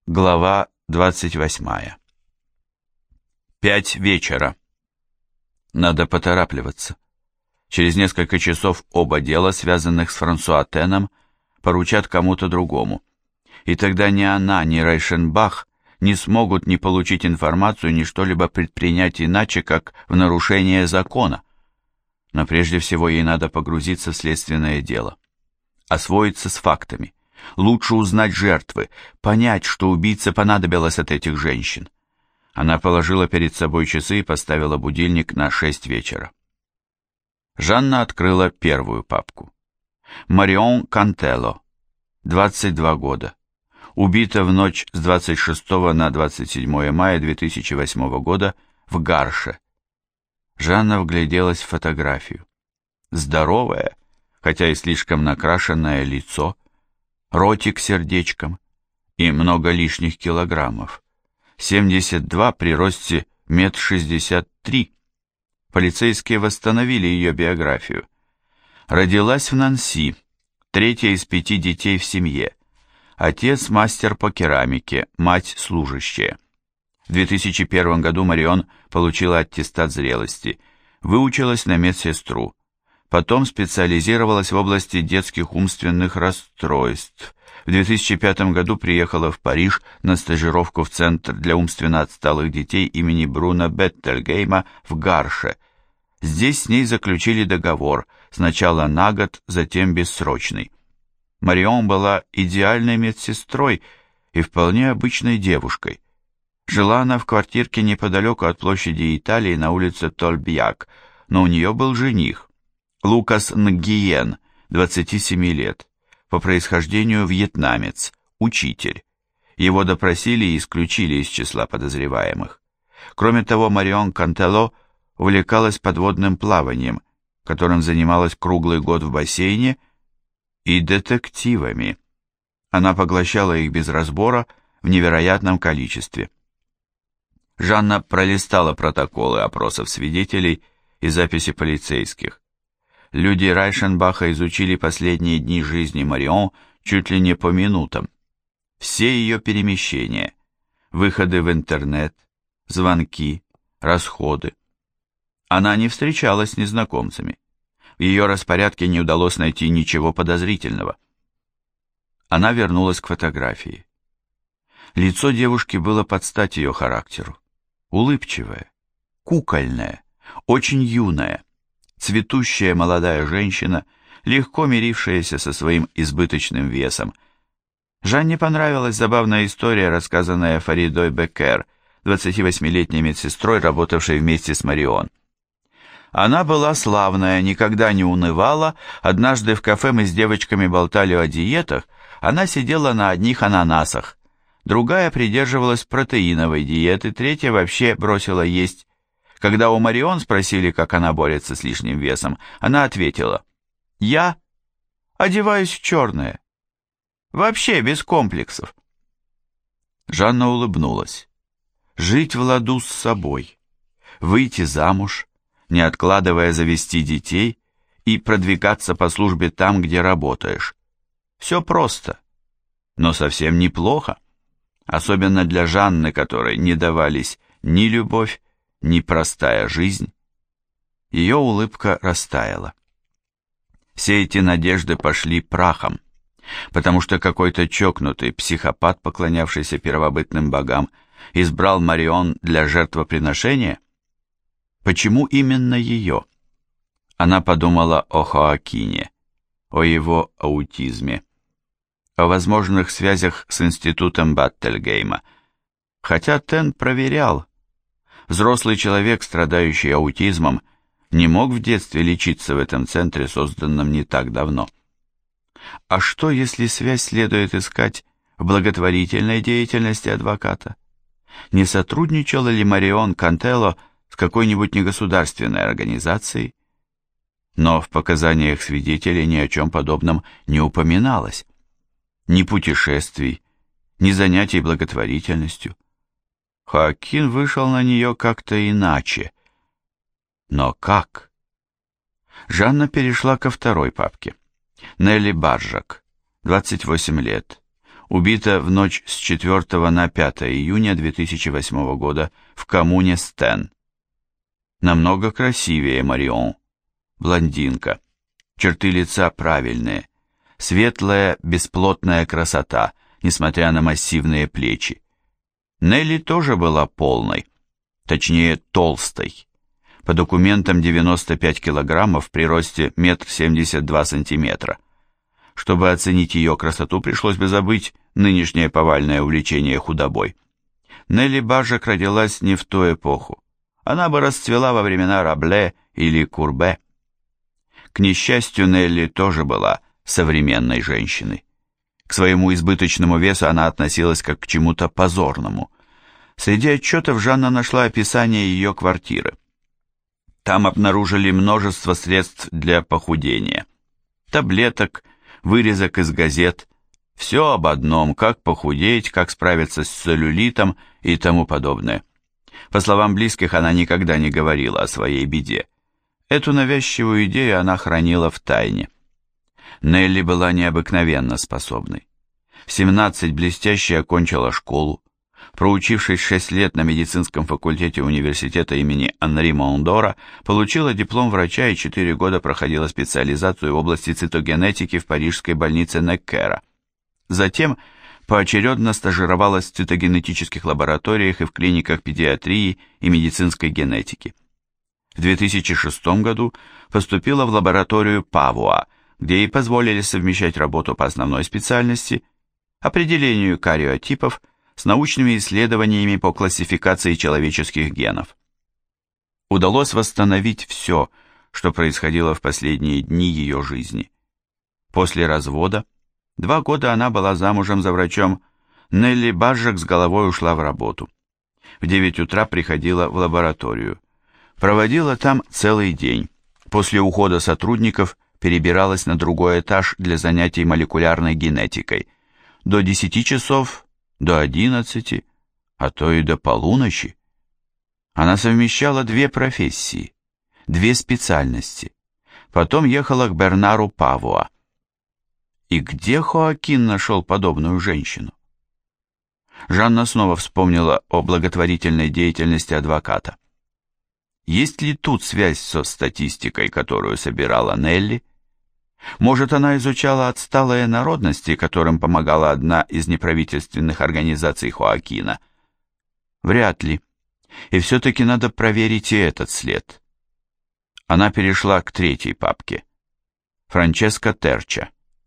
Глава 28. 5 вечера. Надо поторапливаться. Через несколько часов оба дела, связанных с Франсуа Теном, поручат кому-то другому. И тогда ни она, ни Рейшенбах не смогут ни получить информацию, ни что-либо предпринять иначе, как в нарушение закона. Но прежде всего ей надо погрузиться в следственное дело. Освоиться с фактами. Лучше узнать жертвы, понять, что убийце понадобилось от этих женщин. Она положила перед собой часы и поставила будильник на 6 вечера. Жанна открыла первую папку. Марион Кантелло, 22 года. Убита в ночь с 26 на 27 мая 2008 года в Гарше. Жанна вгляделась в фотографию. Здоровое, хотя и слишком накрашенное лицо, ротик с сердечком и много лишних килограммов. 72 при росте 1,63 м. Полицейские восстановили ее биографию. Родилась в Нанси, третья из 5 детей в семье. Отец мастер по керамике, мать служащая. В 2001 году Марион получила аттестат зрелости, выучилась на медсестру. Потом специализировалась в области детских умственных расстройств. В 2005 году приехала в Париж на стажировку в Центр для умственно отсталых детей имени Бруно Беттельгейма в Гарше. Здесь с ней заключили договор, сначала на год, затем бессрочный. Марион была идеальной медсестрой и вполне обычной девушкой. Жила она в квартирке неподалеку от площади Италии на улице Тольбьяк, но у нее был жених. Лукас Нгиен, 27 лет, по происхождению вьетнамец, учитель. Его допросили и исключили из числа подозреваемых. Кроме того, Марион Кантелло увлекалась подводным плаванием, которым занималась круглый год в бассейне, и детективами. Она поглощала их без разбора в невероятном количестве. Жанна пролистала протоколы опросов свидетелей и записи полицейских. Люди Райшенбаха изучили последние дни жизни Марион чуть ли не по минутам. Все ее перемещения, выходы в интернет, звонки, расходы. Она не встречалась с незнакомцами. В ее распорядке не удалось найти ничего подозрительного. Она вернулась к фотографии. Лицо девушки было под стать ее характеру. Улыбчивое, кукольное, очень юное. Цветущая молодая женщина, легко мирившаяся со своим избыточным весом. Жанне понравилась забавная история, рассказанная Фаридой Беккер, 28-летней медсестрой, работавшей вместе с Марион. Она была славная, никогда не унывала. Однажды в кафе мы с девочками болтали о диетах, она сидела на одних ананасах. Другая придерживалась протеиновой диеты, третья вообще бросила есть. Когда у Марион спросили, как она борется с лишним весом, она ответила: «Я одеваюсь в черное. Вообще без комплексов». Жанна улыбнулась. Жить в ладу с собой, выйти замуж, не откладывая завести детей и продвигаться по службе там, где работаешь. Все просто, но совсем неплохо. Особенно для Жанны, которой не давались ни любовь, непростая жизнь. Ее улыбка растаяла. Все эти надежды пошли прахом, потому что какой-то чокнутый психопат, поклонявшийся первобытным богам, избрал Марион для жертвоприношения. Почему именно ее? Она подумала о Хоакине, о его аутизме, о возможных связях с институтом Баттельгейма. Хотя Тен проверял, взрослый человек, страдающий аутизмом, не мог в детстве лечиться в этом центре, созданном не так давно. А что, если связь следует искать в благотворительной деятельности адвоката? Не сотрудничала ли Марион Кантелло с какой-нибудь негосударственной организацией? Но в показаниях свидетелей ни о чем подобном не упоминалось. Ни путешествий, ни занятий благотворительностью. Хоакин вышел на нее как-то иначе. Но как? Жанна перешла ко второй папке. Нелли Баржак, 28 лет. убита в ночь с 4 на 5 июня 2008 года в коммуне Стен. Намного красивее Марион. Блондинка. Черты лица правильные. Светлая, бесплотная красота, несмотря на массивные плечи. Нелли тоже была полной, точнее толстой. По документам 95 килограммов при росте 1,72 сантиметра. Чтобы оценить ее красоту, пришлось бы забыть нынешнее повальное увлечение худобой. Нелли Бажек родилась не в ту эпоху. Она бы расцвела во времена Рабле или Курбе. К несчастью, Нелли тоже была современной женщиной. К своему избыточному весу она относилась как к чему-то позорному. Среди отчетов Жанна нашла описание ее квартиры. Там обнаружили множество средств для похудения. Таблеток, вырезок из газет. Все об одном, как похудеть, как справиться с целлюлитом и тому подобное. По словам близких, она никогда не говорила о своей беде. Эту навязчивую идею она хранила в тайне. Нелли была необыкновенно способной. В 17 блестяще окончила школу. Проучившись 6 лет на медицинском факультете университета имени Анри Мондора, получила диплом врача и 4 года проходила специализацию в области цитогенетики в парижской больнице Неккера. Затем поочередно стажировалась в цитогенетических лабораториях и в клиниках педиатрии и медицинской генетики. В 2006 году поступила в лабораторию Павуа, где ей позволили совмещать работу по основной специальности, определению кариотипов, с научными исследованиями по классификации человеческих генов. Удалось восстановить все, что происходило в последние дни ее жизни. После развода 2 года она была замужем за врачом. Нелли Бажек с головой ушла в работу. В 9 утра приходила в лабораторию. Проводила там целый день. После ухода сотрудников перебиралась на другой этаж для занятий молекулярной генетикой. До 10 часов, до 11, а то и до полуночи. Она совмещала 2 профессии, 2 специальности. Потом ехала к Бернару Павуа. И где Хоакин нашел подобную женщину? Жанна снова вспомнила о благотворительной деятельности адвоката. Есть ли тут связь со статистикой, которую собирала Нелли? Может, она изучала отсталые народности, которым помогала одна из неправительственных организаций Хоакина? Вряд ли. И все-таки надо проверить и этот след. Она перешла к 3-й папке. Франческа Терча,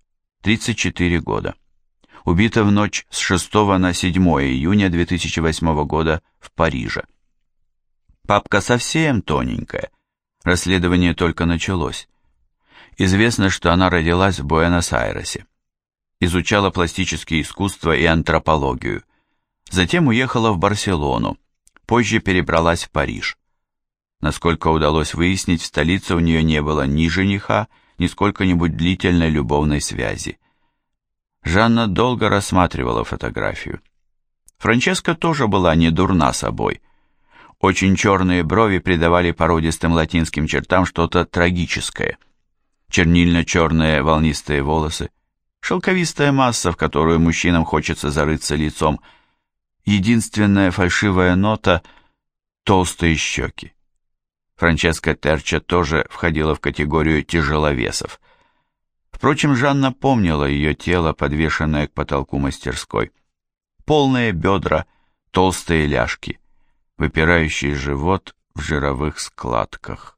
34 года. Убита в ночь с 6 на 7 июня 2008 года в Париже. Папка совсем тоненькая. Расследование только началось. Известно, что она родилась в Буэнос-Айресе. Изучала пластические искусства и антропологию. Затем уехала в Барселону. Позже перебралась в Париж. Насколько удалось выяснить, в столице у нее не было ни жениха, ни сколько-нибудь длительной любовной связи. Жанна долго рассматривала фотографию. Франческа тоже была не дурна собой. Очень черные брови придавали породистым латинским чертам что-то трагическое. Чернильно-черные волнистые волосы, шелковистая масса, в которую мужчинам хочется зарыться лицом. Единственная фальшивая нота — толстые щеки. Франческа Терча тоже входила в категорию тяжеловесов. Впрочем, Жанна помнила ее тело, подвешенное к потолку мастерской. Полные бедра, толстые ляжки, выпирающий живот в жировых складках.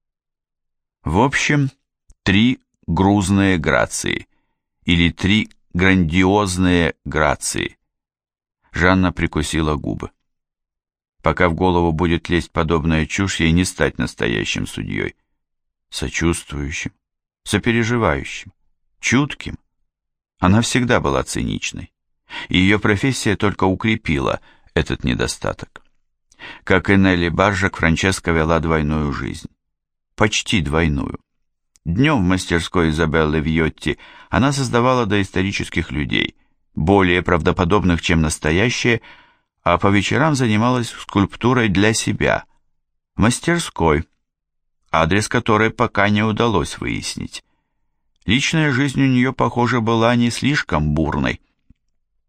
В общем, 3 грузные грации, или 3 грандиозные грации. Жанна прикусила губы. Пока в голову будет лезть подобная чушь, ей не стать настоящим судьей. Сочувствующим, сопереживающим, чутким. Она всегда была циничной, и ее профессия только укрепила этот недостаток. Как и Нелли Бажек, Франческа вела двойную жизнь. Почти двойную. Днем в мастерской Изабеллы Вьотти она создавала доисторических людей, более правдоподобных, чем настоящие, а по вечерам занималась скульптурой для себя, в мастерской, адрес которой пока не удалось выяснить. Личная жизнь у нее, похоже, была не слишком бурной.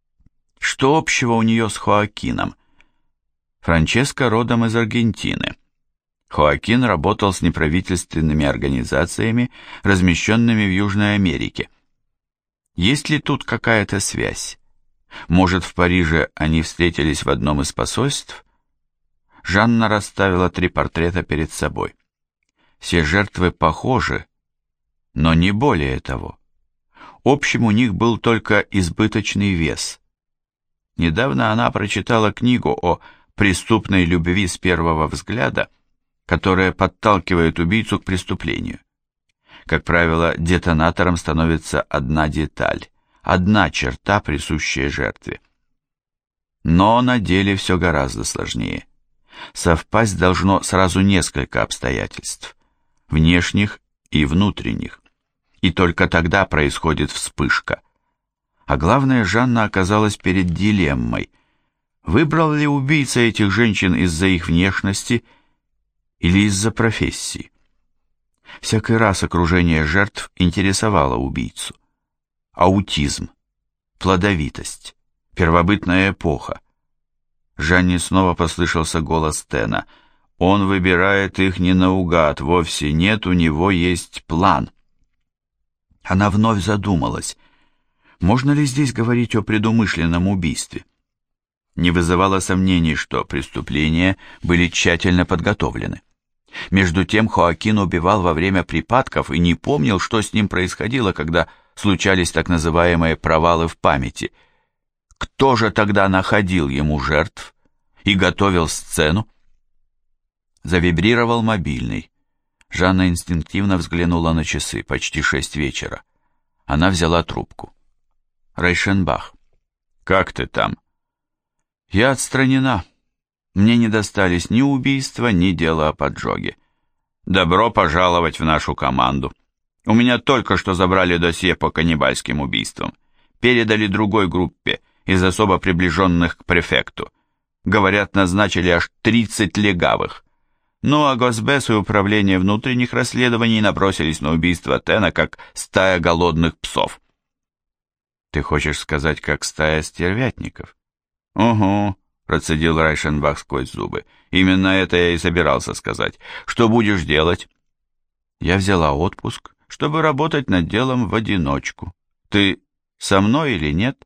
Что общего у нее с Хоакином? Франческа родом из Аргентины. Хоакин работал с неправительственными организациями, размещенными в Южной Америке. Есть ли тут какая-то связь? Может, в Париже они встретились в одном из посольств? Жанна расставила 3 портрета перед собой. Все жертвы похожи, но не более того. Общим у них был только избыточный вес. Недавно она прочитала книгу о преступной любви с первого взгляда, которая подталкивает убийцу к преступлению. Как правило, детонатором становится одна деталь, одна черта, присущая жертве. Но на деле все гораздо сложнее. Совпасть должно сразу несколько обстоятельств, внешних и внутренних, и только тогда происходит вспышка. А главное, Жанна оказалась перед дилеммой. Выбрал ли убийца этих женщин из-за их внешности или из-за профессии? Всякий раз окружение жертв интересовало убийцу. Аутизм, плодовитость, первобытная эпоха. Жанне снова послышался голос Тена. Он выбирает их не наугад, вовсе нет, у него есть план. Она вновь задумалась. Можно ли здесь говорить о предумышленном убийстве? Не вызывало сомнений, что преступления были тщательно подготовлены. Между тем Хоакин убивал во время припадков и не помнил, что с ним происходило, когда случались так называемые провалы в памяти. Кто же тогда находил ему жертв и готовил сцену? Завибрировал мобильный. Жанна инстинктивно взглянула на часы, почти 6 вечера. Она взяла трубку. Рейшенбах. «Как ты там?» «Я отстранена. Мне не достались ни убийства, ни дела о поджоге. Добро пожаловать в нашу команду. У меня только что забрали досье по каннибальским убийствам. Передали другой группе из особо приближенных к префекту. Говорят, назначили аж 30 легавых. Ну а Госбес и Управление внутренних расследований набросились на убийство Тена, как стая голодных псов». «Ты хочешь сказать, как стая стервятников?» «Угу», — процедил Райшенбах сквозь зубы. «Именно это я и собирался сказать. Что будешь делать?» «Я взяла отпуск, чтобы работать над делом в одиночку. Ты со мной или нет?»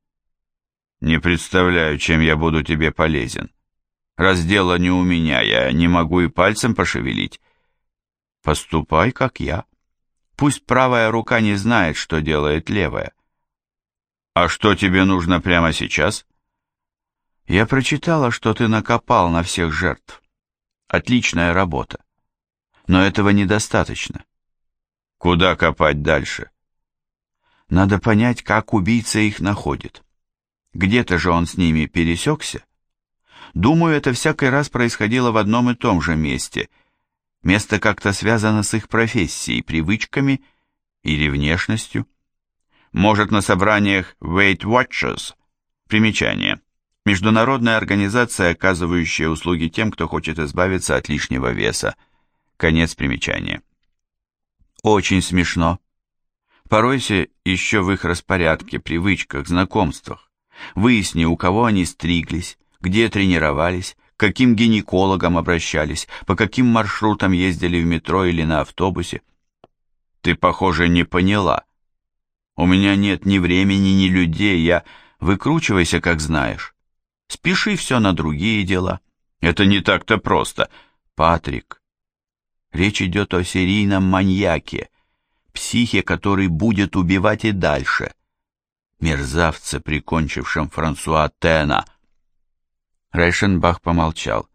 «Не представляю, чем я буду тебе полезен. Раз дело не у меня, я не могу и пальцем пошевелить». «Поступай, как я. Пусть правая рука не знает, что делает левая». «А что тебе нужно прямо сейчас?» «Я прочитала, что ты накопал на всех жертв. Отличная работа. Но этого недостаточно». «Куда копать дальше?» «Надо понять, как убийца их находит. Где-то же он с ними пересекся. Думаю, это всякий раз происходило в одном и том же месте. Место как-то связано с их профессией, привычками или внешностью. Может, на собраниях Weight Watchers. Примечание. Международная организация, оказывающая услуги тем, кто хочет избавиться от лишнего веса. Конец примечания. Очень смешно. Поройся еще в их распорядке, привычках, знакомствах. Выясни, у кого они стриглись, где тренировались, к каким гинекологам обращались, по каким маршрутам ездили в метро или на автобусе. Ты, похоже, не поняла. У меня нет ни времени, ни людей, я... Выкручивайся, как знаешь. Спеши все на другие дела. Это не так-то просто. Патрик, речь идет о серийном маньяке, психе, который будет убивать и дальше. Мерзавце, прикончившем Франсуа Тена. Рейшенбах помолчал.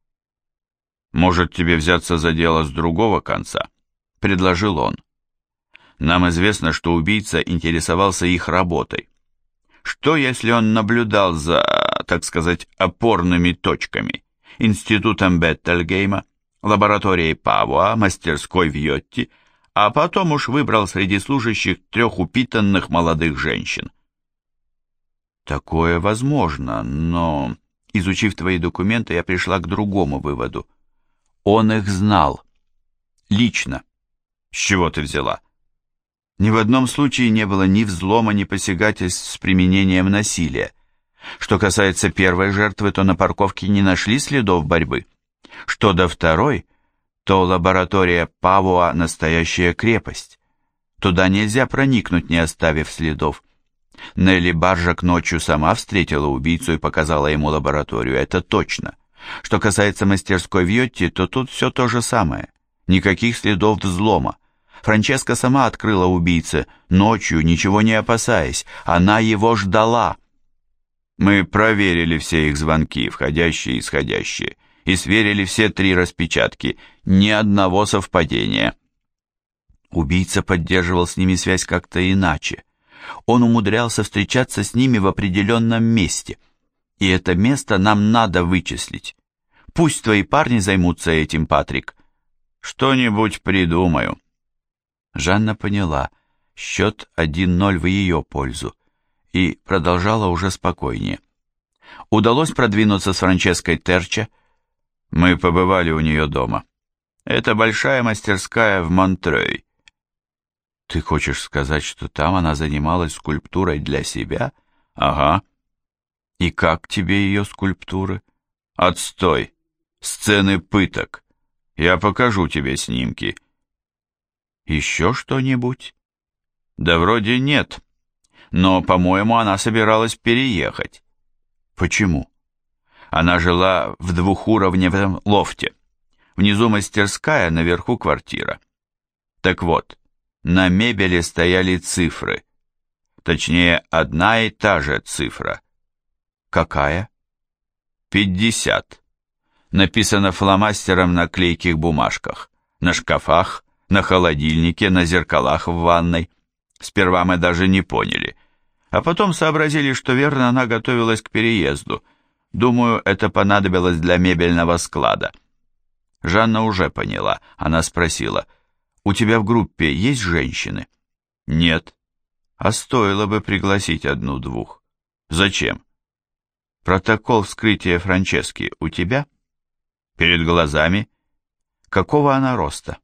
«Может, тебе взяться за дело с другого конца?» — предложил он. «Нам известно, что убийца интересовался их работой. Что, если он наблюдал за, так сказать, опорными точками, институтом Беттельгейма, лабораторией Павуа, мастерской в Йотти, а потом уж выбрал среди служащих 3 упитанных молодых женщин?» «Такое возможно, но, изучив твои документы, я пришла к другому выводу. Он их знал. Лично». «С чего ты взяла?» «Ни в одном случае не было ни взлома, ни посягательств с применением насилия. Что касается первой жертвы, то на парковке не нашли следов борьбы. Что до второй, то лаборатория Павуа – настоящая крепость. Туда нельзя проникнуть, не оставив следов. Нелли Баржак ночью сама встретила убийцу и показала ему лабораторию, это точно. Что касается мастерской в Йотте, то тут все то же самое. Никаких следов взлома. Франческа сама открыла убийце, ночью, ничего не опасаясь. Она его ждала. Мы проверили все их звонки, входящие и исходящие, и сверили все 3 распечатки. Ни одного совпадения. Убийца поддерживал с ними связь как-то иначе. Он умудрялся встречаться с ними в определенном месте. И это место нам надо вычислить. Пусть твои парни займутся этим, Патрик. Что-нибудь придумаю. Жанна поняла, счет 1-0 в ее пользу, и продолжала уже спокойнее. Удалось продвинуться с Франческой Терча. Мы побывали у нее дома. Это большая мастерская в Монтрей. Ты хочешь сказать, что там она занималась скульптурой для себя? Ага. И как тебе ее скульптуры? Отстой. Сцены пыток. Я покажу тебе снимки. Еще что-нибудь? Да вроде нет. Но, по-моему, она собиралась переехать. Почему? Она жила в 2-уровневом лофте. Внизу мастерская, наверху квартира. Так вот, на мебели стояли цифры. Точнее, одна и та же цифра. Какая? 50. Написано фломастером на клейких бумажках, на шкафах, на холодильнике, на зеркалах в ванной. Сперва мы даже не поняли. А потом сообразили, что верно она готовилась к переезду. Думаю, это понадобилось для мебельного склада. Жанна уже поняла. Она спросила: «У тебя в группе есть женщины?» «Нет». «А стоило бы пригласить 1-2». «Зачем?» «Протокол вскрытия Франчески у тебя?» «Перед глазами». «Какого она роста?»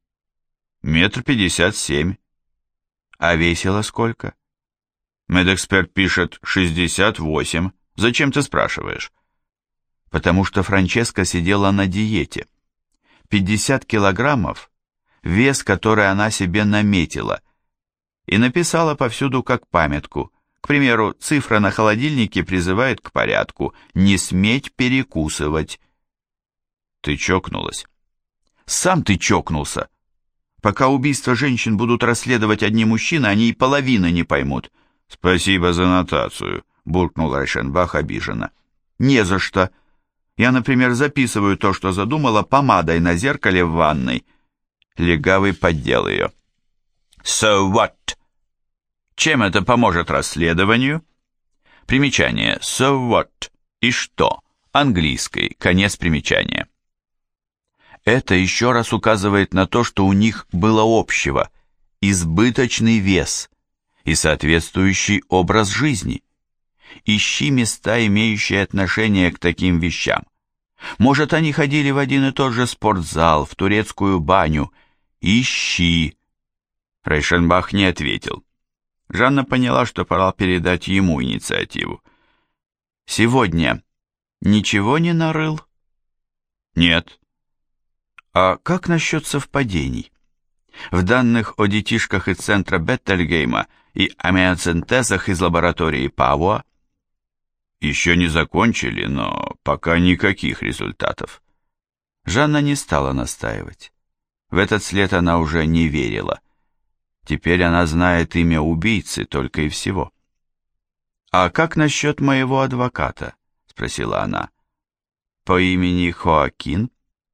1,57 м. «А весила сколько?» «Медэксперт пишет 68. Зачем ты спрашиваешь?» «Потому что Франческа сидела на диете. 50 килограммов – вес, который она себе наметила, и написала повсюду как памятку. К примеру, цифра на холодильнике призывает к порядку, не сметь перекусывать». «Ты чокнулась?» «Сам ты чокнулся. Пока убийства женщин будут расследовать одни мужчины, они и половины не поймут». «Спасибо за нотацию», – буркнул Райшенбах обиженно. «Не за что. Я, например, записываю то, что задумала, помадой на зеркале в ванной». Легавый поддел ее. «So what?» Чем это поможет расследованию? Примечание. So what? И что? Английский. Конец примечания. Это еще раз указывает на то, что у них было общего. Избыточный вес и соответствующий образ жизни. Ищи места, имеющие отношение к таким вещам. Может, они ходили в один и тот же спортзал, в турецкую баню. Ищи. Рейшенбах не ответил. Жанна поняла, что пора передать ему инициативу. «Сегодня ничего не нарыл?» «Нет». «А как насчет совпадений? В данных о детишках из центра Беттельгейма и амиоцентезах из лаборатории Павуа?» «Еще не закончили, но пока никаких результатов». Жанна не стала настаивать. В этот след она уже не верила. Теперь она знает имя убийцы только и всего. «А как насчет моего адвоката?» — спросила она. «По имени Хоакин?»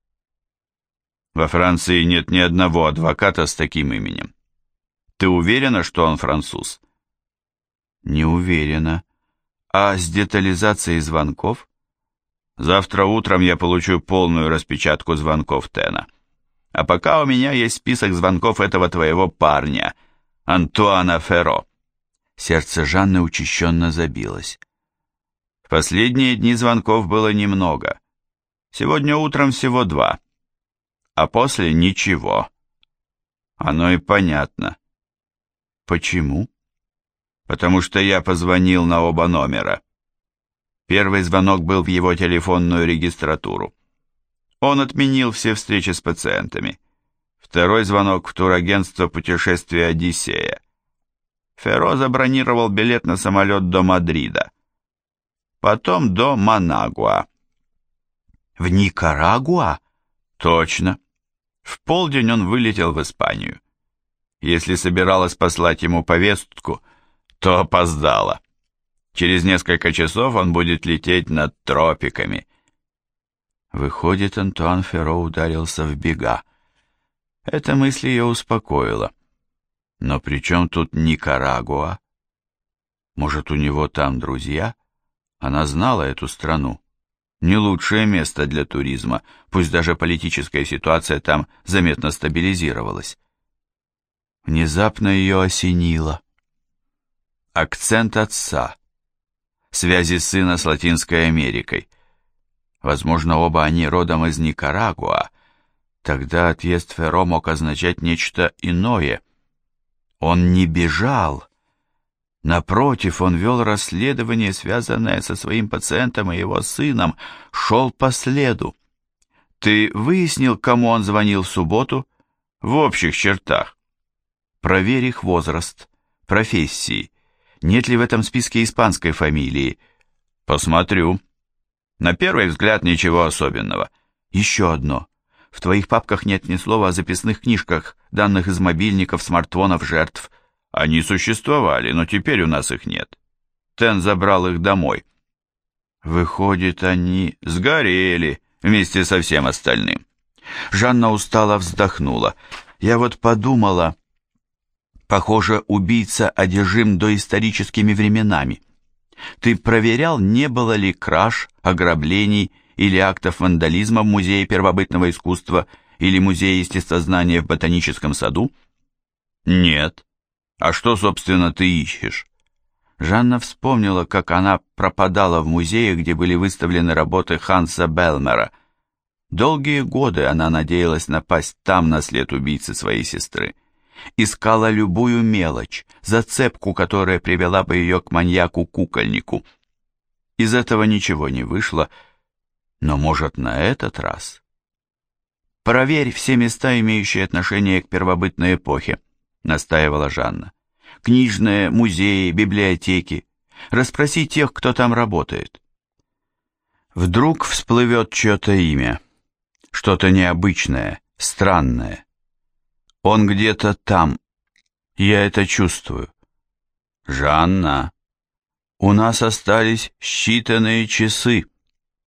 «Во Франции нет ни одного адвоката с таким именем. Ты уверена, что он француз?» «Не уверена. А с детализацией звонков?» «Завтра утром я получу полную распечатку звонков Тена. А пока у меня есть список звонков этого твоего парня, Антуана Ферро». Сердце Жанны учащенно забилось. В последние дни звонков было немного. Сегодня утром всего 2. А после ничего. Оно и понятно. Почему? Потому что я позвонил на оба номера. Первый звонок был в его телефонную регистратуру. Он отменил все встречи с пациентами. Второй звонок в турагентство «Путешествие Одиссея». Ферро забронировал билет на самолет до Мадрида. Потом до Манагуа. В Никарагуа? Точно. В полдень он вылетел в Испанию. Если собиралась послать ему повестку, то опоздала. Через несколько часов он будет лететь над тропиками. Выходит, Антуан Ферро ударился в бега. Эта мысль ее успокоила. Но при чем тут Никарагуа? Может, у него там друзья? Она знала эту страну. Не лучшее место для туризма, пусть даже политическая ситуация там заметно стабилизировалась. Внезапно ее осенило. Акцент отца. Связи сына с Латинской Америкой. Возможно, оба они родом из Никарагуа. Тогда отъезд Ферро мог означать нечто иное. Он не бежал. Напротив, он вел расследование, связанное со своим пациентом и его сыном, шел по следу. Ты выяснил, кому он звонил в субботу? В общих чертах. Проверь их возраст, профессии. Нет ли в этом списке испанской фамилии? Посмотрю. На первый взгляд ничего особенного. Еще одно. В твоих папках нет ни слова о записных книжках, данных из мобильников, смартфонов жертв. Они существовали, но теперь у нас их нет. Тен забрал их домой. Выходит, они сгорели вместе со всем остальным. Жанна устало вздохнула. Я вот подумала... Похоже, убийца одержим доисторическими временами. Ты проверял, не было ли краж, ограблений или актов вандализма в Музее первобытного искусства или Музее естествознания в Ботаническом саду? Нет. А что, собственно, ты ищешь? Жанна вспомнила, как она пропадала в музее, где были выставлены работы Ханса Белмера. Долгие годы она надеялась напасть там на след убийцы своей сестры. Искала любую мелочь, зацепку, которая привела бы ее к маньяку-кукольнику. Из этого ничего не вышло, но, может, на этот раз? «Проверь все места, имеющие отношение к первобытной эпохе», — настаивала Жанна. «Книжные, музеи, библиотеки. Расспроси тех, кто там работает». Вдруг всплывет чье-то имя, что-то необычное, странное. Он где-то там. Я это чувствую. Жанна, у нас остались считанные часы.